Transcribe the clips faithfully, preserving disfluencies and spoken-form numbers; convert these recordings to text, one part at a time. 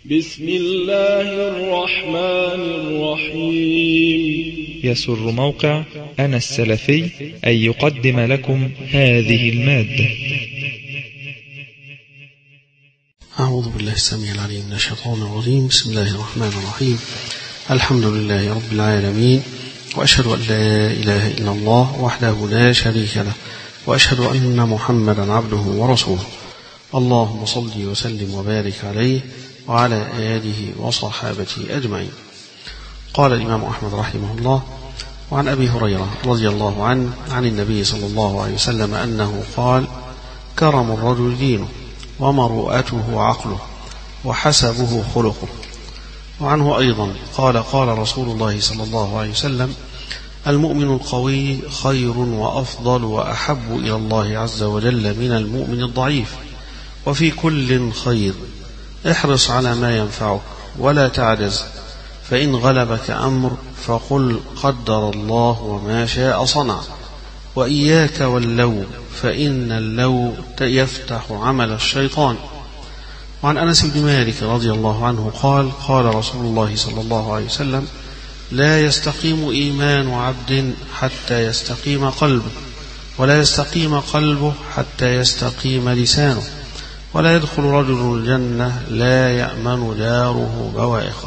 بسم الله الرحمن الرحيم. يسر موقع أنا السلفي أن يقدم لكم هذه المادة. أعوذ بالله السميع العليم من الشيطان الرجيم. بسم الله الرحمن الرحيم. الحمد لله رب العالمين، وأشهد أن لا إله إلا الله وحده لا شريك له، وأشهد أن محمدا عبده ورسوله. اللهم صل وسلم وبارك عليه وعلى آله وصحابته أجمعين. قال الإمام أحمد رحمه الله: وعن أبي هريرة رضي الله عنه عن النبي صلى الله عليه وسلم أنه قال: كرم الرجل دينه، ومروءته عقله، وحسبه خلقه. وعنه أيضا قال: قال رسول الله صلى الله عليه وسلم: المؤمن القوي خير وأفضل وأحب إلى الله عز وجل من المؤمن الضعيف، وفي كل خير. احرص على ما ينفعك ولا تعجز، فإن غلبك أمر فقل قدر الله وما شاء صنع، وإياك واللو، فإن اللو يفتح عمل الشيطان. وعن أنس بن مالك رضي الله عنه قال: قال رسول الله صلى الله عليه وسلم: لا يستقيم إيمان عبد حتى يستقيم قلبه، ولا يستقيم قلبه حتى يستقيم لسانه، ولا يدخل رجل الجنة لا يأمن داره بوائقه.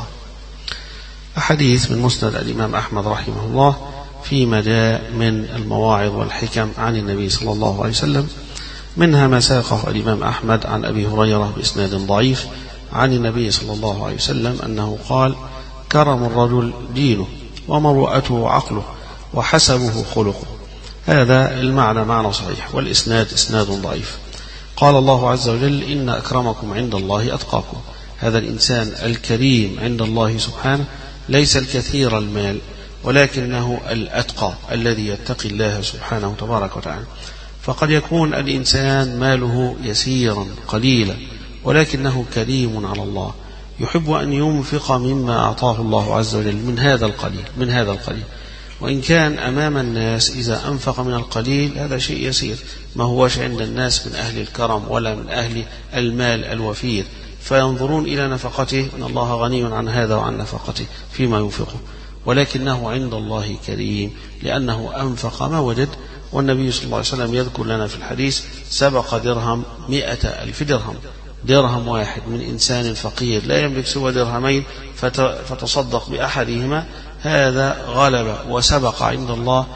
أحاديث من مسند الإمام أحمد رحمه الله فيما جاء من المواعظ والحكم عن النبي صلى الله عليه وسلم، منها ما ساقه الإمام أحمد عن أبي هريرة بإسناد ضعيف عن النبي صلى الله عليه وسلم أنه قال: كرم الرجل دينه، ومروءته عقله، وحسبه خلقه. هذا المعنى معنى صحيح، والإسناد إسناد ضعيف. قال الله عز وجل: إن أكرمكم عند الله أتقاكم. هذا الإنسان الكريم عند الله سبحانه ليس الكثير المال، ولكنه الأتقى الذي يتقي الله سبحانه تبارك وتعالى. فقد يكون الإنسان ماله يسيرا قليلا، ولكنه كريم على الله، يحب أن ينفق مما أعطاه الله عز وجل من هذا القليل من هذا القليل وإن كان أمام الناس إذا أنفق من القليل هذا شيء يسير، ما هوش عند الناس من أهل الكرم ولا من أهل المال الوفير، فينظرون إلى نفقته أن الله غني عن هذا وعن نفقته فيما ينفقه، ولكنه عند الله كريم لأنه أنفق ما وجد. والنبي صلى الله عليه وسلم يذكر لنا في الحديث: سبق درهم مئة ألف درهم. درهم واحد من إنسان فقير لا يملك سوى درهمين فتصدق بأحدهما، هذا غلب وسبق عند الله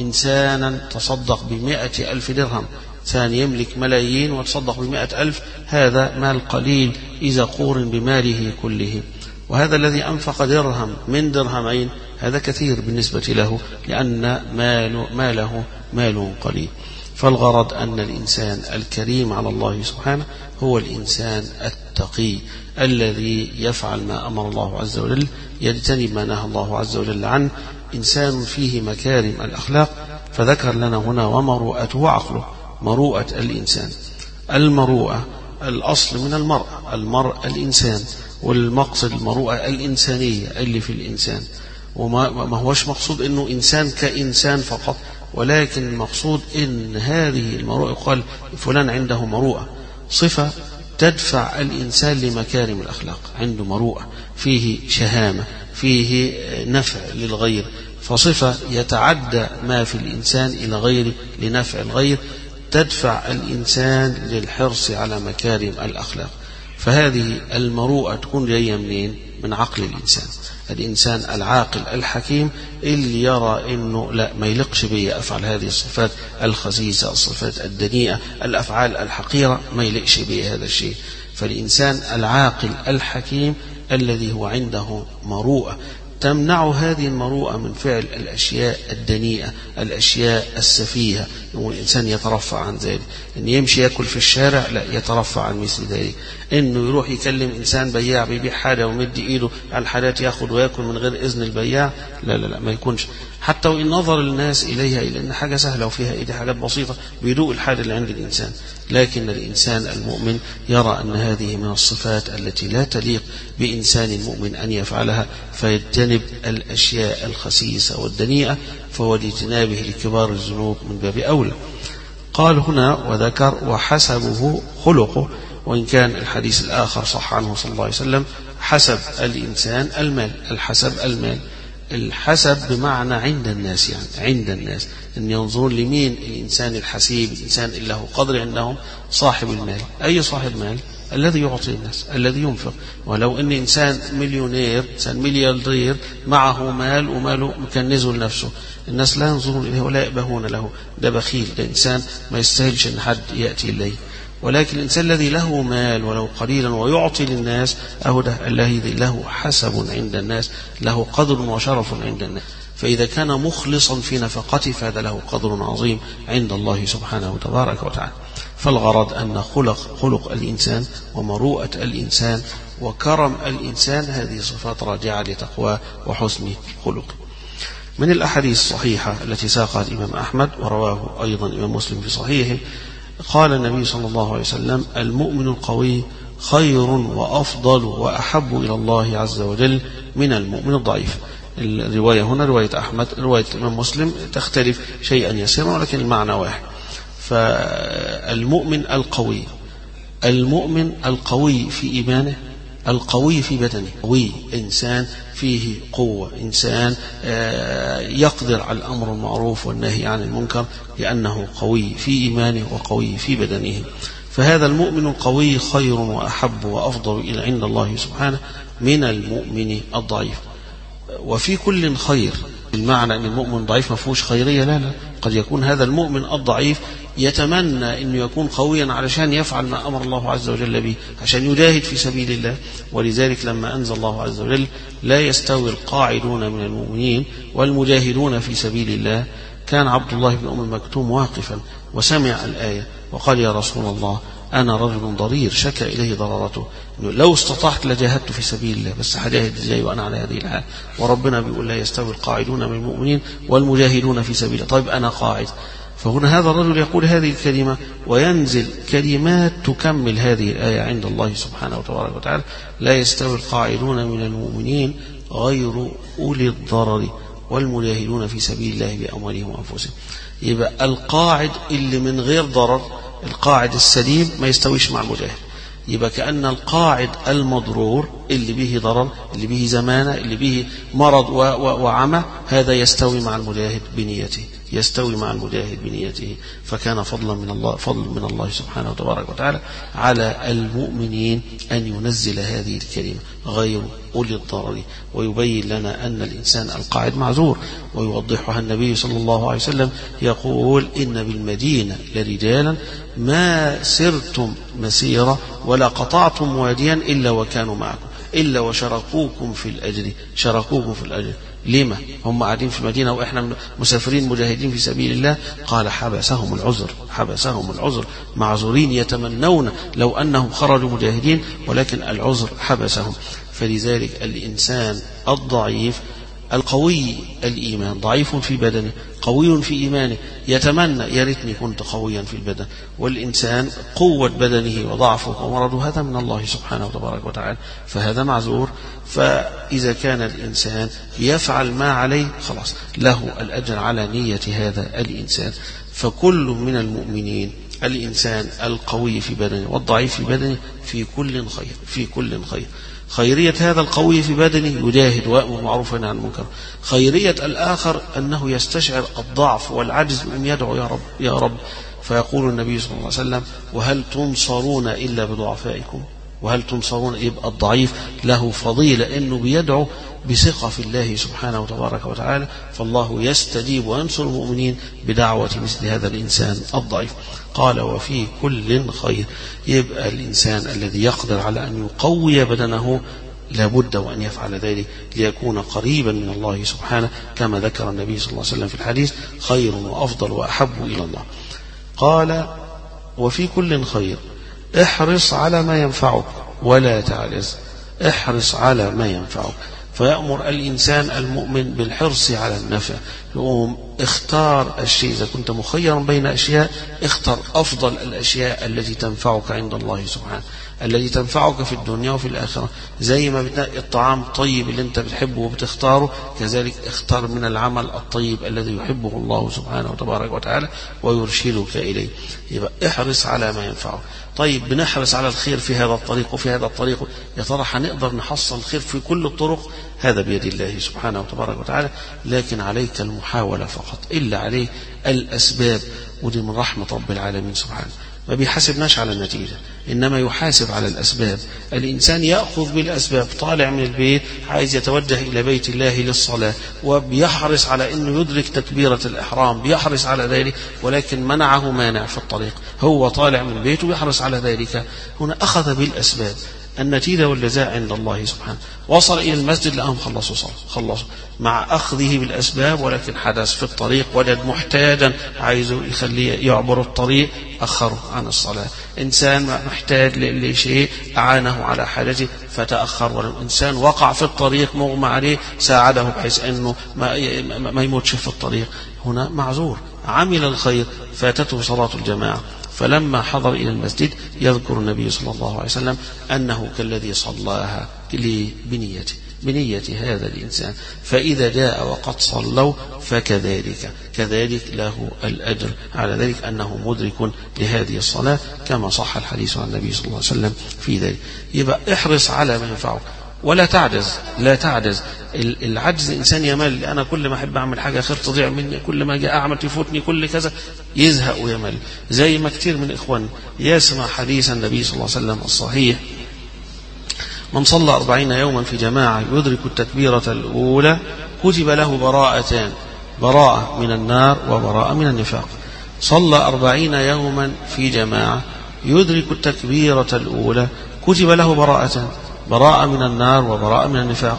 إنسانا تصدق بمئة ألف درهم. ثاني يملك ملايين وتصدق بمئة ألف، هذا مال قليل إذا قورن بماله كله. وهذا الذي أنفق درهم من درهمين هذا كثير بالنسبة له، لأن ماله, ماله مال قليل. فالغرض أن الإنسان الكريم على الله سبحانه هو الإنسان التقي الذي يفعل ما أمر الله عز وجل، يجتنب ما نهى الله عز وجل عنه، إنسان فيه مكارم الأخلاق. فذكر لنا هنا: ومروءته وعقله. مروءة الإنسان، المروءة الأصل من المرء، المرء الإنسان، والمقصد المروءة الإنسانية اللي في الإنسان. وما ما هوش مقصود أنه إنسان كإنسان فقط، ولكن المقصود إن هذه المروءة يقال فلان عنده مروءة، صفة تدفع الإنسان لمكارم الأخلاق. عنده مروءة، فيه شهامة، فيه نفع للغير، فصفة يتعدى ما في الإنسان إلى غيره لنفع الغير، تدفع الإنسان للحرص على مكارم الأخلاق. فهذه المروءة تكون جاية منين؟ من عقل الإنسان. الإنسان العاقل الحكيم اللي يرى إنه لا، ما يلقش بي أفعل هذه الصفات الخسيسة، الصفات الدنيئة، الأفعال الحقيرة، ما يلقش بي هذا الشيء. فالإنسان العاقل الحكيم الذي هو عنده مروءة تمنع هذه المروءة من فعل الأشياء الدنيئة، الأشياء السفيهة. الإنسان يترفع عن ذلك، أن يمشي يأكل في الشارع لا يترفع عن مثل ذلك، أنه يروح يكلم إنسان بياع بيبيع حاجة ومد إيده على الحاجات يأخذ ويأكل من غير إذن البياع، لا لا لا ما يكونش. حتى وإن نظر الناس إليها إلى أن حاجة سهلة وفيها إيدي حاجات بسيطة بيدوق الحاجة اللي عند الإنسان، لكن الإنسان المؤمن يرى أن هذه من الصفات التي لا تليق بإنسان المؤمن أن يفعلها، فيجتنب الأشياء الخسيسة والدنيئة، فهو لاجتنابه لكبار الذنوب من باب أولى. قال هنا وذكر: وحسبه خلقه. وإن كان الحديث الآخر صح عنه صلى الله عليه وسلم حسب الإنسان المال. الحسب المال، الحسب بمعنى عند الناس، يعني عند الناس أن ينظرون لمين الإنسان الحسيب، الإنسان اللي له قدر عندهم، صاحب المال. أي صاحب مال؟ الذي يعطي الناس، الذي ينفق. ولو أن إنسان مليونير، إنسان ملياردير معه مال وماله مكنزه لنفسه، الناس لا ينظرون إليه ولا يأبهون له، ده بخيل، ده إنسان ما يستاهلش أن حد يأتي إليه. ولكن الإنسان الذي له مال ولو قليلا ويعطي للناس، أهو ده الذي له حسب عند الناس، له قدر وشرف عند الناس. فإذا كان مخلصا في نفقته فهذا له قدر عظيم عند الله سبحانه وتبارك وتعالى. فالغرض أن خلق خلق الإنسان ومروءة الإنسان وكرم الإنسان هذه صفات راجعة لتقوى وحسن خلق. من الأحاديث الصحيحة التي ساقها الإمام أحمد ورواه أيضا الإمام مسلم في صحيحه، قال النبي صلى الله عليه وسلم: المؤمن القوي خير وأفضل وأحب إلى الله عز وجل من المؤمن الضعيف. الرواية هنا رواية أحمد، رواية الإمام مسلم تختلف شيئا يسيرا ولكن المعنى واحد. فالمؤمن القوي، المؤمن القوي في إيمانه، القوي في بدنه، قوي إنسان فيه قوة، إنسان يقدر على الأمر المعروف والنهي عن المنكر لأنه قوي في إيمانه وقوي في بدنه. فهذا المؤمن القوي خير وأحب وأفضل إلى عند الله سبحانه من المؤمن الضعيف. وفي كل خير، المعنى أن المؤمن ضعيف ما فيهوش خيرية، لا لا، قد يكون هذا المؤمن الضعيف يتمنى أنه يكون قويا علشان يفعل ما أمر الله عز وجل به، عشان يجاهد في سبيل الله. ولذلك لما أنزل الله عز وجل: لا يستوي القاعدون من المؤمنين والمجاهدون في سبيل الله، كان عبد الله بن أم مكتوم واقفا وسمع الآية وقال: يا رسول الله، أنا رجل ضرير شكى إليه ضررته، لو استطعت لجاهدت في سبيل الله، بس هجاهد ازاي وأنا على هذه الحال؟ وربنا بيقول: لا يستوي القاعدون من المؤمنين والمجاهدون في سبيل الله. طيب أنا قاعد. فهنا هذا الرجل يقول هذه الكلمة وينزل كلمات تكمل هذه الآية عند الله سبحانه وتبارك وتعالى: لا يستوي القاعدون من المؤمنين غير أولي الضرر والمجاهدون في سبيل الله بأموالهم وأنفسهم. يبقى القاعد اللي من غير ضرر، القاعد السليم ما يستويش مع المجاهد. يبقى كأن القاعد المضرور اللي به ضرر، اللي به زمانة، اللي به مرض وعمى، هذا يستوي مع المجاهد بنيته، يستوي مع المجاهد بنيته. فكان فضلا من الله، فضل من الله سبحانه وتبارك وتعالى على المؤمنين أن ينزل هذه الكلمة غير أولي الضرر، ويبين لنا أن الإنسان القاعد معذور. ويوضحها النبي صلى الله عليه وسلم يقول: إن بالمدينة لرجالا ما سرتم مسيرة ولا قطعتم واديا إلا وكانوا معكم، إلا وشاركوكم في الأجر، شاركوكم في الأجر. لما هم قاعدين في المدينة وإحنا مسافرين مجاهدين في سبيل الله؟ قال: حبسهم العذر، حبسهم العذر، معذورين يتمنون لو أنهم خرجوا مجاهدين ولكن العذر حبسهم. فلذلك الإنسان الضعيف القوي الإيمان ضعيف في بدنه قوي في إيمانه، يتمنى يا ريتني كنت قويا في البدن. والإنسان قوة بدنه وضعفه ومرضه هذا من الله سبحانه وتبارك وتعالى، فهذا معذور. فإذا كان الإنسان يفعل ما عليه خلاص له الأجر على نية هذا الإنسان. فكل من المؤمنين، الإنسان القوي في بدنه والضعيف في بدنه، في كل خير، في كل خير. خيرية هذا القوي في بدنه يجاهد ويأمر بالمعروف وينهى عن المنكر. خيرية الآخر أنه يستشعر الضعف والعجز وأن يدعو: يا رب يا رب. فيقول النبي صلى الله عليه وسلم: وهل تنصرون إلا بضعفائكم؟ وهل تنصرون؟ يبقى الضعيف له فضيلة أنه بيدعو بثقة في الله سبحانه وتبارك وتعالى، فالله يستجيب وينصر المؤمنين بدعوة مثل هذا الإنسان الضعيف. قال: وفي كل خير. يبقى الإنسان الذي يقدر على أن يقوي بدنه لابد وأن يفعل ذلك ليكون قريبا من الله سبحانه، كما ذكر النبي صلى الله عليه وسلم في الحديث: خير وأفضل وأحب إلى الله. قال: وفي كل خير، احرص على ما ينفعك ولا تعجز، احرص على ما ينفعك. فيأمر الإنسان المؤمن بالحرص على النفع. يقوم اختار الشيء، إذا كنت مخيرا بين أشياء اختر أفضل الأشياء التي تنفعك عند الله سبحانه. الذي تنفعك في الدنيا وفي الآخرة. زي ما بتنقي الطعام الطيب اللي انت بتحبه وبتختاره، كذلك اختار من العمل الطيب الذي يحبه الله سبحانه وتبارك وتعالى ويرشدك إليه. يبقى احرص على ما ينفعك. طيب بنحرص على الخير في هذا الطريق وفي هذا الطريق، يا ترى هنقدر نحصل الخير في كل الطرق؟ هذا بيد الله سبحانه وتبارك وتعالى، لكن عليك المحاولة فقط، إلا عليه الأسباب. ودي من رحمة رب العالمين سبحانه، ما بيحاسبناش على النتيجة، إنما يحاسب على الأسباب. الإنسان يأخذ بالأسباب، طالع من البيت عايز يتوجه إلى بيت الله للصلاة، وبيحرص على أنه يدرك تكبيرة الإحرام، بيحرص على ذلك، ولكن منعه مانع في الطريق. هو طالع من بيته بيحرص على ذلك، هنا أخذ بالأسباب. النتيجة والجزاء عند الله سبحانه. وصل إلى المسجد لقاهم خلصوا صلاة، خلصوا مع أخذه بالأسباب، ولكن حدث في الطريق وجد محتاجا عايزه يخليه يعبر الطريق، أخره عن الصلاة. إنسان محتاج لشيء أعانه على حاجته فتأخر، والإنسان وقع في الطريق مغمى عليه ساعده بحيث أنه ما يموتش في الطريق، هنا معذور. عمل الخير فاتته صلاة الجماعة، فلما حضر إلى المسجد يذكر النبي صلى الله عليه وسلم أنه كالذي صلاها بنيته بنية هذا الإنسان، فإذا جاء وقد صلوا فكذلك كذلك له الأجر على ذلك، أنه مدرك لهذه الصلاة كما صح الحديث عن النبي صلى الله عليه وسلم في ذلك. يبقى احرص على ما ينفعك ولا تعجز، لا تعجز. العجز الإنسان يمل، أنا كل ما أحب أعمل حاجة خير تضيع مني، كل ما جاء أعمل تفوتني، كل كذا يزهق ويمل. زي ما كتير من إخوان يسمع حديث النبي صلى الله عليه وسلم الصحيح: من صلى أربعين يوما في جماعة يدرك التكبيرة الأولى كتب له براءتان، براءة من النار وبراءة من النفاق. صلى أربعين يوما في جماعة يدرك التكبيرة الأولى كتب له براءتان، براءة من النار وبراءة من النفاق.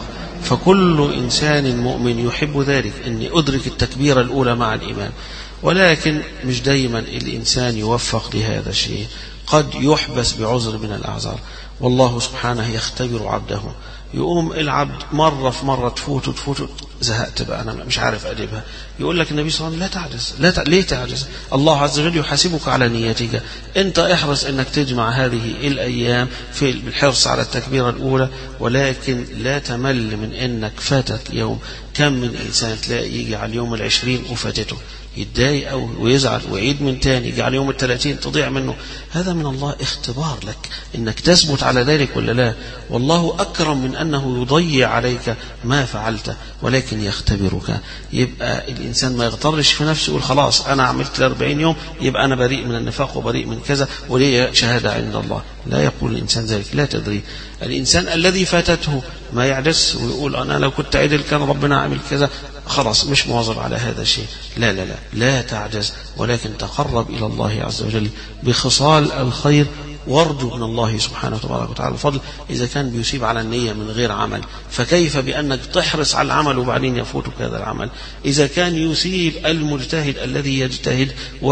فكل إنسان مؤمن يحب ذلك، أن أدرك التكبيرة الأولى مع الإيمان، ولكن مش دايما الإنسان يوفق لهذا الشيء، قد يحبس بعذر من الأعذار، والله سبحانه يختبر عبده. يقوم العبد مرة في مرة تفوت تفوت، زهقت بقى أنا مش عارف أجيبها، يقول لك النبي صلى الله عليه وسلم لا تعجز، لا ت... ليه تعجز؟ الله عز وجل يحاسبك على نيتك. أنت احرص أنك تجمع هذه الأيام في الحرص على التكبيرة الأولى، ولكن لا تمل من أنك فاتك يوم. كم من إنسان تلاقي يجي على اليوم العشرين وفاتته، يتضايق أو ويزعل ويعيد من تاني، يجي على يوم الثلاثين تضيع منه. هذا من الله اختبار لك إنك تثبت على ذلك ولا لا. والله أكرم من أنه يضيع عليك ما فعلت، ولكن يختبرك. يبقى الإنسان ما يغترش في نفسه يقول خلاص أنا عملت أربعين يوم يبقى أنا بريء من النفاق وبريء من كذا ولي شهادة عند الله. لا يقول الإنسان ذلك، لا تدري. الإنسان الذي فاتته ما يعجز ويقول أنا لو كنت عدل كان ربنا عمل كذا، خلاص مش مواظب على هذا الشيء. لا لا لا لا تعجز، ولكن تقرب إلى الله عز وجل بخصال الخير، وارجو من الله سبحانه وتبارك وتعالى الفضل. إذا كان بيصيب على النية من غير عمل، فكيف بأنك تحرص على العمل وبعدين يفوتك هذا العمل؟ إذا كان يصيب المجتهد الذي يجتهد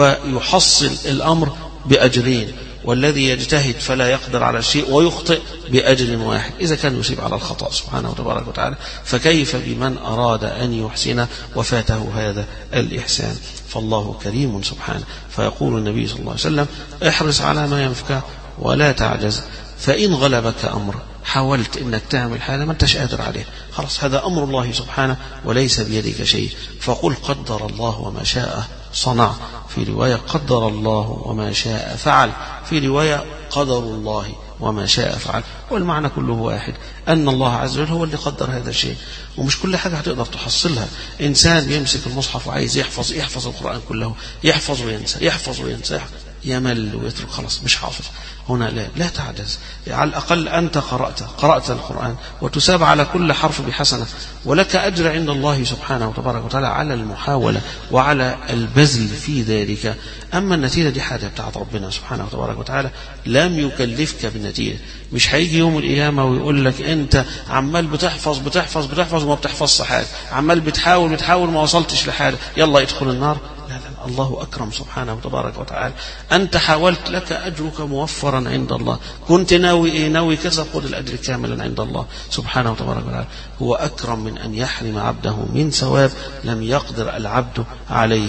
ويحصل الأمر بأجرين، والذي يجتهد فلا يقدر على شيء ويخطئ بأجر واحد، إذا كان يصيب على الخطأ سبحانه وتبارك وتعالى، فكيف بمن أراد أن يحسن وفاته هذا الإحسان؟ فالله كريم سبحانه. فيقول النبي صلى الله عليه وسلم احرص على ما ينفعك ولا تعجز، فإن غلبك أمر، حاولت إنك تعمل حاجة ما أنتش قادر عليه، خلاص هذا أمر الله سبحانه وليس بيدك شيء، فقل قدر الله وما شاء صنع. في رواية قدر الله وما شاء فعل، في رواية قدر الله وما شاء فعل. والمعنى كله واحد، أن الله عز وجل هو اللي قدر هذا الشيء، ومش كل حاجة هتقدر تحصلها. إنسان يمسك المصحف وعايز يحفظ يحفظ القرآن كله، يحفظ وينسى يحفظ وينسى يمل ويترك، خلاص مش حافظ. هنا لا لا تعجز، على الأقل أنت قرأت قرأت القرآن وتساب على كل حرف بحسنة، ولك أجر عند الله سبحانه وتبارك وتعالى على المحاولة وعلى البذل في ذلك. أما النتيجة دي حاجة بتاعت ربنا سبحانه وتبارك وتعالى، لم يكلفك بالنتيجة. مش هيجي يوم القيامة ويقول لك أنت عمال بتحفظ بتحفظ بتحفظ وما بتحفظش حاجة، عمال بتحاول بتحاول ما وصلتش لحاجة، يلا يدخل النار. لا لا، الله أكرم سبحانه وتبارك وتعالى. أنت حاولت، لك أجرك موفرا عند الله. كنت ناوي إيه؟ ناوي كذا، خذ الأجر كاملا عند الله سبحانه وتبارك وتعالى. هو أكرم من أن يحرم عبده من ثواب لم يقدر العبد عليه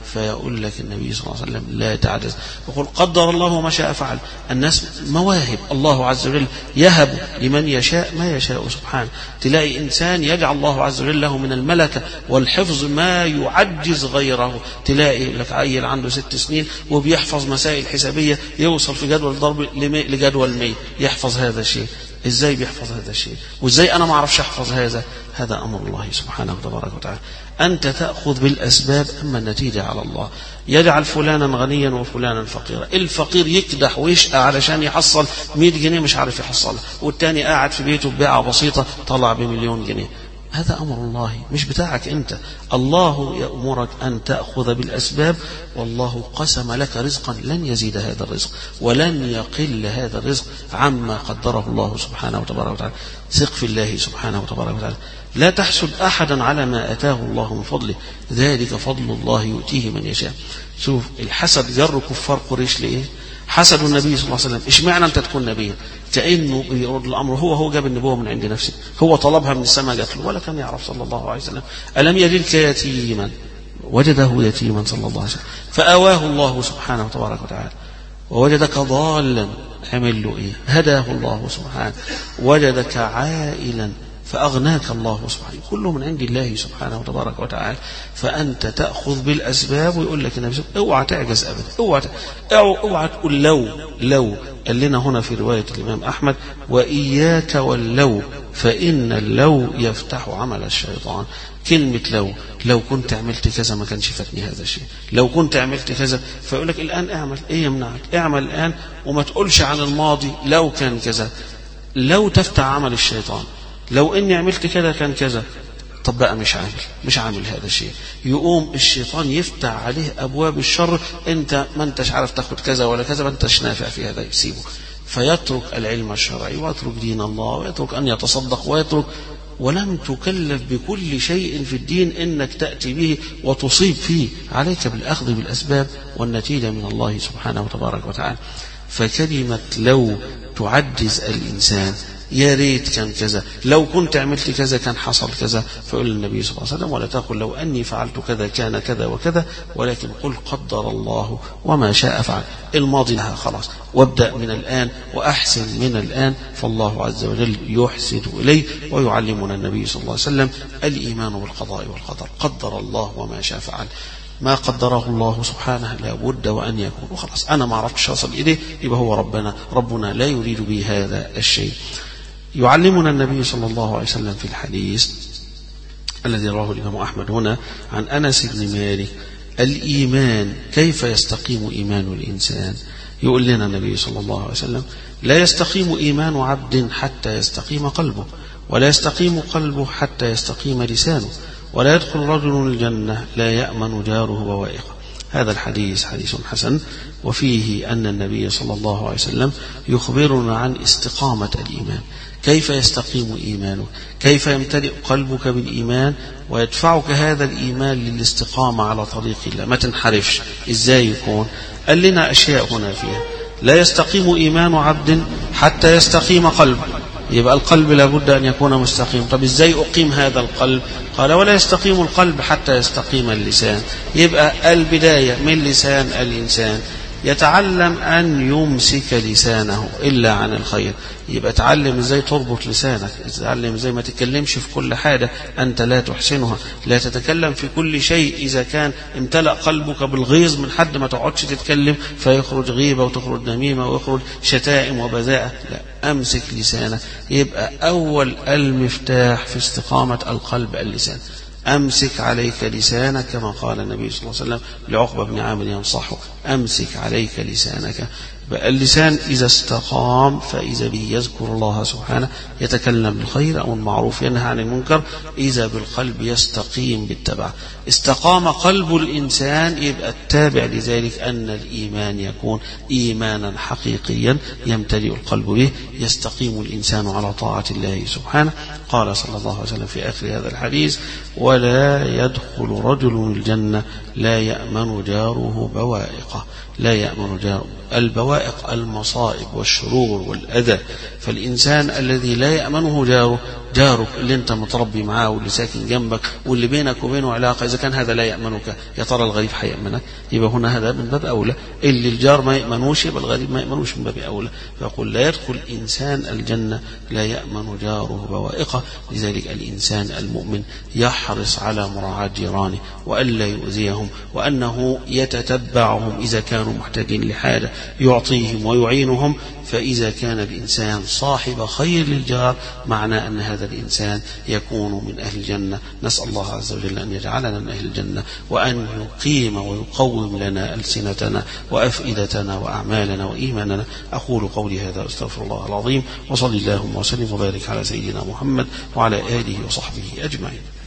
فيقول لك النبي صلى الله عليه وسلم لا تعجز، يقول قدر الله ما شاء فعل. الناس مواهب، الله عز وجل يهب لمن يشاء ما يشاء سبحانه. تلاقي إنسان يجعل الله عز وجل له من الملكة والحفظ ما يعجز غيره. تلاقي لك عيل عنده ست سنين وبيحفظ مسائل حسابية، يوصل في جدول ضرب لجدول مية، يحفظ هذا الشيء. ازاي بيحفظ هذا الشيء؟ وازاي انا ما اعرفش احفظ هذا؟ هذا امر الله سبحانه وتبارك وتعالى. انت تاخذ بالاسباب، اما النتيجه على الله. يجعل فلانا غنيا وفلانا فقيرا، الفقير يكدح ويشقى علشان يحصل مئة جنيه مش عارف يحصلها، والتاني قاعد في بيته ببيعه بسيطه طلع بمليون جنيه. هذا أمر الله مش بتاعك أنت. الله يأمرك أن تأخذ بالأسباب، والله قسم لك رزقا لن يزيد هذا الرزق ولن يقل هذا الرزق عما قدره الله سبحانه وتبارك وتعالى. ثق في الله سبحانه وتبارك وتعالى. لا تحسد أحدا على ما أتاه الله من فضله، ذلك فضل الله يؤتيه من يشاء. شوف الحسد جر كفار قريش لإيه؟ حسد النبي صلى الله عليه وسلم. اشمعنى أنت تكون نبيا؟ كأنه بيرد الأمر، هو هو جاب النبوة من عند نفسه، هو طلبها من السماء جات له، ولا كان يعرف صلى الله عليه وسلم. ألم يجدك يتيما وجده يتيما صلى الله عليه وسلم فآواه الله سبحانه وتبارك وتعالى. ووجدك ضالا، عمل له إيه؟ هداه الله سبحانه. وجدك عائلا فأغناك الله سبحانه. كله من عند الله سبحانه وتبارك وتعالى. فأنت تأخذ بالأسباب، ويقول لك النبي اوعى تعجز أبدا، اوعى اوعى تقول لو لو. قال لنا هنا في رواية الإمام أحمد: وإياك واللو فإن اللو يفتح عمل الشيطان. كلمة لو، لو كنت عملت كذا ما كانش فاتني هذا الشيء، لو كنت عملت كذا. فيقول لك الآن اعمل، ايه يمنعك؟ اعمل الآن وما تقولش عن الماضي لو كان كذا. لو تفتح عمل الشيطان، لو اني عملت كذا كان كذا. طب بقى مش عامل مش عامل هذا الشيء، يقوم الشيطان يفتح عليه ابواب الشر. انت ما انتش عارف تاخد كذا ولا كذا، ما انتش نافع في هذا، يسيبه. فيترك العلم الشرعي ويترك دين الله ويترك ان يتصدق ويترك، ولم تكلف بكل شيء في الدين انك تاتي به وتصيب فيه. عليك بالاخذ بالاسباب، والنتيجه من الله سبحانه وتبارك وتعالى. فكلمه لو تعجز الانسان. يا ريت كان كذا، لو كنت عملت كذا كان حصل كذا. فيقول النبي صلى الله عليه وسلم: ولا تقل لو أني فعلت كذا كان كذا وكذا، ولكن قل قدر الله وما شاء فعل. الماضي لها خلاص، وابدأ من الآن وأحسن من الآن، فالله عز وجل يحسن إليه. ويعلمنا النبي صلى الله عليه وسلم الإيمان بالقضاء والقدر. قدر الله وما شاء فعل. ما قدره الله سبحانه لا بد وأن يكون، وخلاص أنا ما عرفتش أصل إليه، يبقى هو ربنا ربنا لا يريد به هذا الشيء. يعلمنا النبي صلى الله عليه وسلم في الحديث الذي رواه الإمام أحمد هنا عن أنس بن مالك: الإيمان كيف يستقيم إيمان الإنسان؟ يقول لنا النبي صلى الله عليه وسلم: لا يستقيم إيمان عبد حتى يستقيم قلبه، ولا يستقيم قلبه حتى يستقيم لسانه، ولا يدخل رجل الجنة لا يأمن جاره بوائقه. هذا الحديث حديث حسن، وفيه أن النبي صلى الله عليه وسلم يخبرنا عن استقامة الإيمان. كيف يستقيم إيمانك؟ كيف يمتلئ قلبك بالإيمان ويدفعك هذا الإيمان للاستقامة على طريق الله، ما تنحرفش. إزاي يكون؟ قال لنا أشياء هنا فيها: لا يستقيم إيمان عبد حتى يستقيم قلبه. يبقى القلب لابد أن يكون مستقيم. طب إزاي أقيم هذا القلب؟ قال: ولا يستقيم القلب حتى يستقيم اللسان. يبقى البداية من لسان الإنسان. يتعلم أن يمسك لسانه إلا عن الخير. يبقى تعلم ازاي تربط لسانك، تعلم ازاي ما تتكلمش في كل حاجة أنت لا تحسنها، لا تتكلم في كل شيء إذا كان امتلأ قلبك بالغيظ من حد ما تقعدش تتكلم فيخرج غيبة وتخرج نميمة ويخرج شتائم وبذاءة. لا، أمسك لسانك. يبقى أول المفتاح في استقامة القلب اللسان. أمسك عليك لسانك، كما قال النبي صلى الله عليه وسلم لعقبة بن عامر ينصحه: أمسك عليك لسانك. اللسان إذا استقام فإذا به يذكر الله سبحانه، يتكلم بالخير أو المعروف، ينهى عن المنكر. إذا بالقلب يستقيم بالتبع. استقام قلب الإنسان، يبقى التابع لذلك أن الإيمان يكون إيمانا حقيقيا يمتلئ القلب به، يستقيم الإنسان على طاعة الله سبحانه. قال صلى الله عليه وسلم في آخر هذا الحديث: ولا يدخل رجل الجنة لا يأمن جاره بوائقه. لا يأمن جاره. البوائق المصائب والشرور والأذى. فالإنسان الذي لا يأمنه جاره جارك اللي انت متربي معاه واللي ساكن جنبك واللي بينك وبينه علاقة، إذا كان هذا لا يأمنك يا ترى الغريب هيأمنك؟ يبقى هنا هذا من باب أولى. اللي الجار ما يأمنوش يبقى الغريب ما يأمنوش من باب أولى. فيقول لا يدخل إنسان الجنة لا يأمن جاره بوائقه. لذلك الإنسان المؤمن يحرص على مراعاة جيرانه وألا يؤذيهم، وأنه يتتبعهم إذا كانوا محتاجين لحاجة يعطيهم ويعينهم. فإذا كان الإنسان صاحب خير للجار معناه أن هذا الإنسان يكون من أهل الجنة. نسأل الله عز وجل أن يجعلنا من أهل الجنة، وأن يقيم ويقوم لنا ألسنتنا وأفئدتنا وأعمالنا وإيماننا. أقول قولي هذا أستغفر الله العظيم، وصلي اللهم وسلم وبارك على سيدنا محمد وعلى آله وصحبه أجمعين.